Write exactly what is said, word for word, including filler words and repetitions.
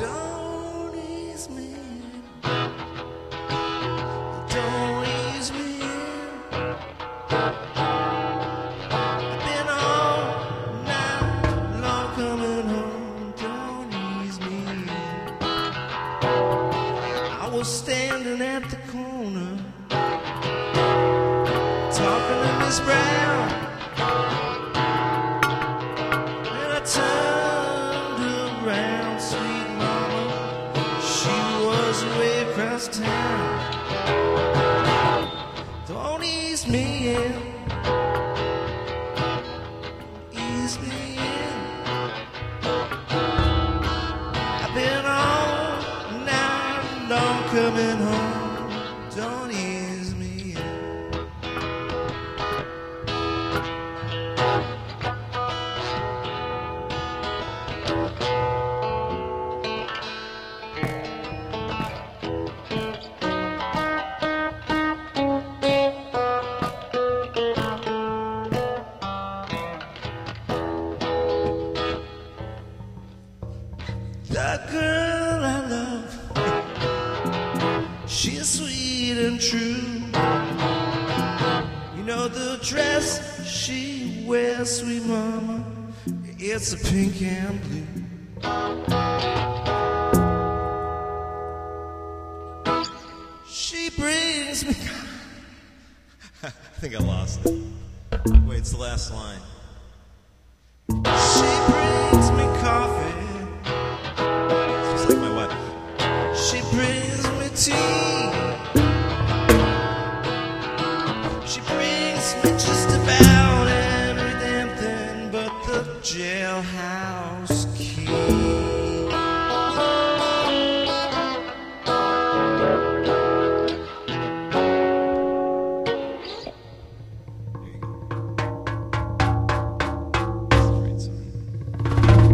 Don't ease me in. Don't ease me in. I've been all night long coming home. Don't ease me in. I was standing at the corner talking to Miss Brown, and I turned around, sweet mama, she was way across town. Don't ease me in, ease me in. I've been all night long coming home. Don't ease me in. The girl I love, she's sweet and true. You know the dress she wears, sweet mama, it's a pink and blue. She brings me I think I lost it. Wait, it's the last line. She brings me coffee. It's just like my wife. She brings me tea. She brings me just about every damn thing but the jailhouse key. Great song.